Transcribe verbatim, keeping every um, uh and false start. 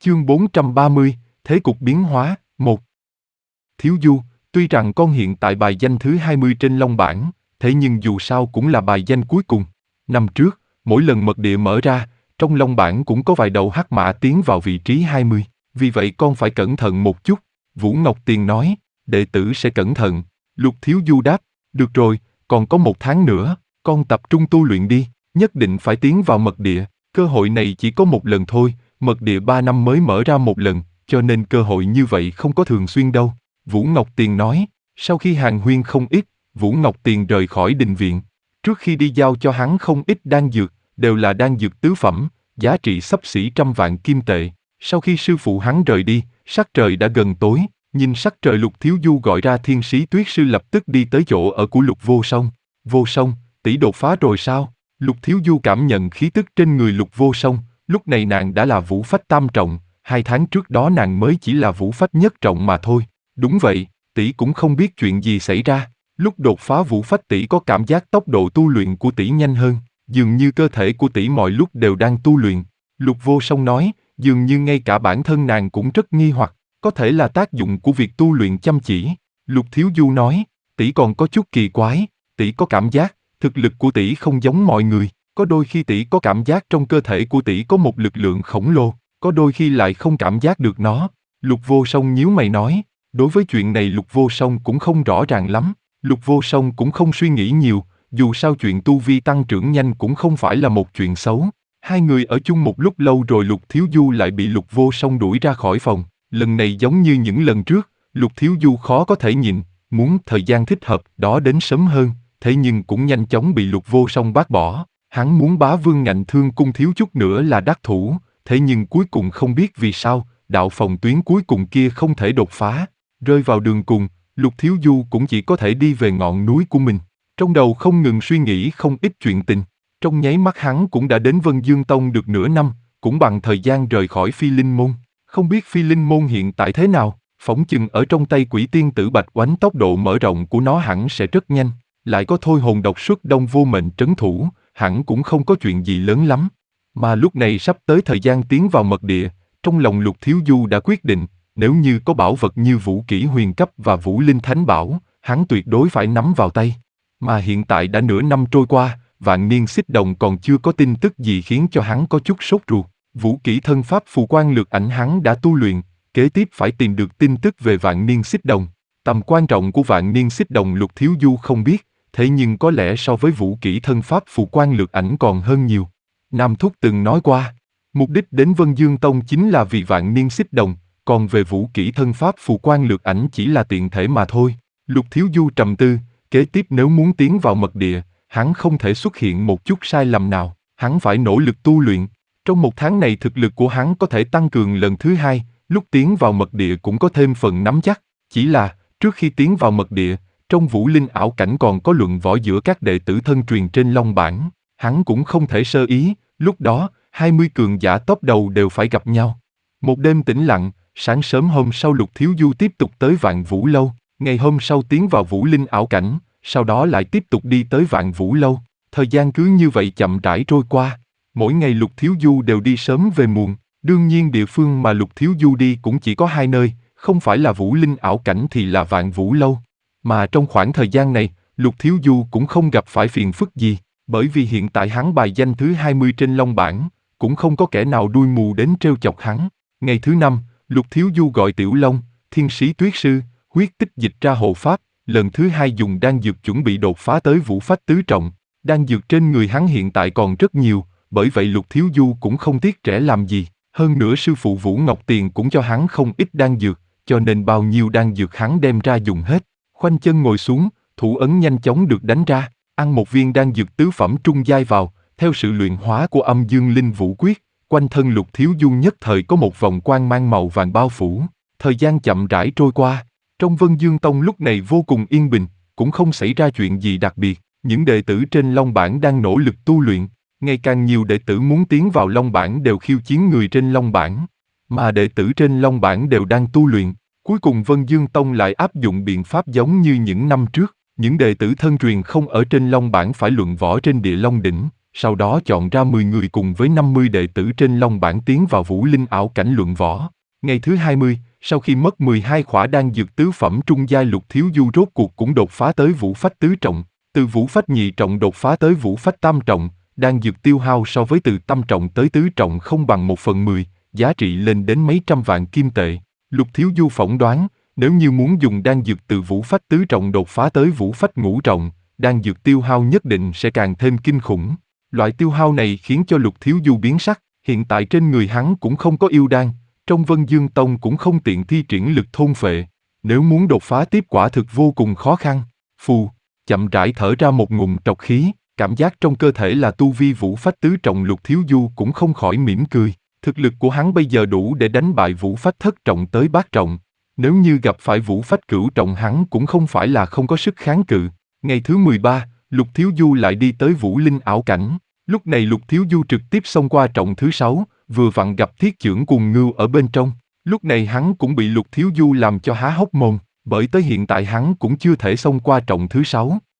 Chương bốn trăm ba mươi, Thế cục biến hóa, một. Thiếu Du, tuy rằng con hiện tại bài danh thứ hai mươi trên Long bảng, thế nhưng dù sao cũng là bài danh cuối cùng. Năm trước, mỗi lần mật địa mở ra, trong Long bảng cũng có vài đầu hắc mã tiến vào vị trí hai mươi, vì vậy con phải cẩn thận một chút. Vũ Ngọc Tiền nói, đệ tử sẽ cẩn thận. Lục Thiếu Du đáp, được rồi, còn có một tháng nữa, con tập trung tu luyện đi, nhất định phải tiến vào mật địa, cơ hội này chỉ có một lần thôi, mật địa ba năm mới mở ra một lần, cho nên cơ hội như vậy không có thường xuyên đâu. Vũ Ngọc Tiền nói, sau khi hàn huyên không ít, Vũ Ngọc Tiền rời khỏi đình viện. Trước khi đi giao cho hắn không ít đan dược, đều là đan dược tứ phẩm, giá trị xấp xỉ trăm vạn kim tệ. Sau khi sư phụ hắn rời đi, sắc trời đã gần tối, nhìn sắc trời Lục Thiếu Du gọi ra Thiên Sĩ Tuyết Sư lập tức đi tới chỗ ở của Lục Vô Song. Vô Song, tỷ đột phá rồi sao? Lục Thiếu Du cảm nhận khí tức trên người Lục Vô Song, lúc này nàng đã là vũ phách tam trọng, hai tháng trước đó nàng mới chỉ là vũ phách nhất trọng mà thôi. Đúng vậy, tỷ cũng không biết chuyện gì xảy ra. Lúc đột phá vũ phách tỷ có cảm giác tốc độ tu luyện của tỷ nhanh hơn, dường như cơ thể của tỷ mọi lúc đều đang tu luyện. Lục Vô Song nói, dường như ngay cả bản thân nàng cũng rất nghi hoặc, có thể là tác dụng của việc tu luyện chăm chỉ. Lục Thiếu Du nói, tỷ còn có chút kỳ quái, tỷ có cảm giác, thực lực của tỷ không giống mọi người, có đôi khi tỷ có cảm giác trong cơ thể của tỷ có một lực lượng khổng lồ, có đôi khi lại không cảm giác được nó. Lục Vô Song nhíu mày nói, đối với chuyện này Lục Vô Song cũng không rõ ràng lắm. Lục Vô Song cũng không suy nghĩ nhiều, dù sao chuyện tu vi tăng trưởng nhanh cũng không phải là một chuyện xấu. Hai người ở chung một lúc lâu rồi Lục Thiếu Du lại bị Lục Vô Song đuổi ra khỏi phòng. Lần này giống như những lần trước, Lục Thiếu Du khó có thể nhịn, muốn thời gian thích hợp đó đến sớm hơn, thế nhưng cũng nhanh chóng bị Lục Vô Song bác bỏ. Hắn muốn bá vương ngạnh thương cung thiếu chút nữa là đắc thủ, thế nhưng cuối cùng không biết vì sao, đạo phòng tuyến cuối cùng kia không thể đột phá. Rơi vào đường cùng, Lục Thiếu Du cũng chỉ có thể đi về ngọn núi của mình. Trong đầu không ngừng suy nghĩ không ít chuyện tình. Trong nháy mắt hắn cũng đã đến Vân Dương Tông được nửa năm, cũng bằng thời gian rời khỏi Phi Linh Môn. Không biết Phi Linh Môn hiện tại thế nào, phỏng chừng ở trong tay quỷ tiên tử Bạch Oánh tốc độ mở rộng của nó hẳn sẽ rất nhanh. Lại có thôi hồn độc xuất Đông Vô Mệnh trấn thủ, hẳn cũng không có chuyện gì lớn lắm. Mà lúc này sắp tới thời gian tiến vào mật địa, trong lòng Lục Thiếu Du đã quyết định, nếu như có bảo vật như vũ kỹ huyền cấp và vũ linh thánh bảo, hắn tuyệt đối phải nắm vào tay. Mà hiện tại đã nửa năm trôi qua, Vạn Niên Xích Đồng còn chưa có tin tức gì khiến cho hắn có chút sốt ruột. Vũ kỹ thân pháp phù quan lược ảnh hắn đã tu luyện, kế tiếp phải tìm được tin tức về Vạn Niên Xích Đồng. Tầm quan trọng của Vạn Niên Xích Đồng Lục Thiếu Du không biết, thế nhưng có lẽ so với vũ kỹ thân pháp phù quan lược ảnh còn hơn nhiều. Nam Thúc từng nói qua, mục đích đến Vân Dương Tông chính là vì Vạn Niên Xích Đồng, còn về vũ kỹ thân pháp phù quan lược ảnh chỉ là tiện thể mà thôi. Lục Thiếu Du trầm tư, kế tiếp nếu muốn tiến vào mật địa, hắn không thể xuất hiện một chút sai lầm nào, hắn phải nỗ lực tu luyện. Trong một tháng này thực lực của hắn có thể tăng cường lần thứ hai, lúc tiến vào mật địa cũng có thêm phần nắm chắc. Chỉ là, trước khi tiến vào mật địa, trong vũ linh ảo cảnh còn có luận võ giữa các đệ tử thân truyền trên Long bảng, hắn cũng không thể sơ ý, lúc đó, hai mươi cường giả top đầu đều phải gặp nhau. Một đêm tĩnh lặng, sáng sớm hôm sau Lục Thiếu Du tiếp tục tới Vạn Vũ Lâu, ngày hôm sau tiến vào vũ linh ảo cảnh, sau đó lại tiếp tục đi tới Vạn Vũ Lâu. Thời gian cứ như vậy chậm rãi trôi qua. Mỗi ngày Lục Thiếu Du đều đi sớm về muộn, đương nhiên địa phương mà Lục Thiếu Du đi cũng chỉ có hai nơi, không phải là vũ linh ảo cảnh thì là Vạn Vũ Lâu. Mà trong khoảng thời gian này, Lục Thiếu Du cũng không gặp phải phiền phức gì, bởi vì hiện tại hắn bài danh thứ hai mươi trên Long bảng, cũng không có kẻ nào đuôi mù đến trêu chọc hắn. Ngày thứ năm, Lục Thiếu Du gọi Tiểu Long, Thiên Sĩ Tuyết Sư, huyết tích dịch ra hộ pháp, lần thứ hai dùng đan dược chuẩn bị đột phá tới vũ phách tứ trọng. Đan dược trên người hắn hiện tại còn rất nhiều, bởi vậy Lục Thiếu Du cũng không tiếc rẻ làm gì. Hơn nữa sư phụ Vũ Ngọc Tiền cũng cho hắn không ít đan dược, cho nên bao nhiêu đan dược hắn đem ra dùng hết. Khoanh chân ngồi xuống, thủ ấn nhanh chóng được đánh ra, ăn một viên đan dược tứ phẩm trung giai vào, theo sự luyện hóa của âm dương linh vũ quyết, quanh thân Lục Thiếu Du nhất thời có một vòng quang mang màu vàng bao phủ. Thời gian chậm rãi trôi qua, trong Vân Dương Tông lúc này vô cùng yên bình, cũng không xảy ra chuyện gì đặc biệt. Những đệ tử trên Long bảng đang nỗ lực tu luyện, ngày càng nhiều đệ tử muốn tiến vào Long bảng đều khiêu chiến người trên Long bảng, mà đệ tử trên Long bảng đều đang tu luyện. Cuối cùng Vân Dương Tông lại áp dụng biện pháp giống như những năm trước, những đệ tử thân truyền không ở trên Long bảng phải luận võ trên Địa Long đỉnh, sau đó chọn ra mười người cùng với năm mươi đệ tử trên long bảng tiến vào vũ linh ảo cảnh luận võ. Ngày thứ hai mươi, sau khi mất mười hai khỏa đan dược tứ phẩm trung giai, Lục Thiếu Du rốt cuộc cũng đột phá tới vũ phách tứ trọng, từ vũ phách nhị trọng đột phá tới vũ phách tam trọng, đan dược tiêu hao so với từ tam trọng tới tứ trọng không bằng một phần mười, giá trị lên đến mấy trăm vạn kim tệ. Lục Thiếu Du phỏng đoán, nếu như muốn dùng đan dược từ vũ phách tứ trọng đột phá tới vũ phách ngũ trọng, đan dược tiêu hao nhất định sẽ càng thêm kinh khủng. Loại tiêu hao này khiến cho Lục Thiếu Du biến sắc, hiện tại trên người hắn cũng không có yêu đan, trong Vân Dương Tông cũng không tiện thi triển lực thôn phệ, nếu muốn đột phá tiếp quả thực vô cùng khó khăn. Phù, chậm rãi thở ra một ngụm trọc khí, cảm giác trong cơ thể là tu vi vũ phách tứ trọng. Lục Thiếu Du cũng không khỏi mỉm cười, thực lực của hắn bây giờ đủ để đánh bại vũ phách thất trọng tới bát trọng. Nếu như gặp phải vũ phách cửu trọng hắn cũng không phải là không có sức kháng cự. Ngày thứ mười ba, Lục Thiếu Du lại đi tới vũ linh ảo cảnh. Lúc này Lục Thiếu Du trực tiếp xông qua trọng thứ sáu, vừa vặn gặp Thiết Chưởng Cuồng Ngưu ở bên trong. Lúc này hắn cũng bị Lục Thiếu Du làm cho há hốc mồm, bởi tới hiện tại hắn cũng chưa thể xông qua trọng thứ sáu.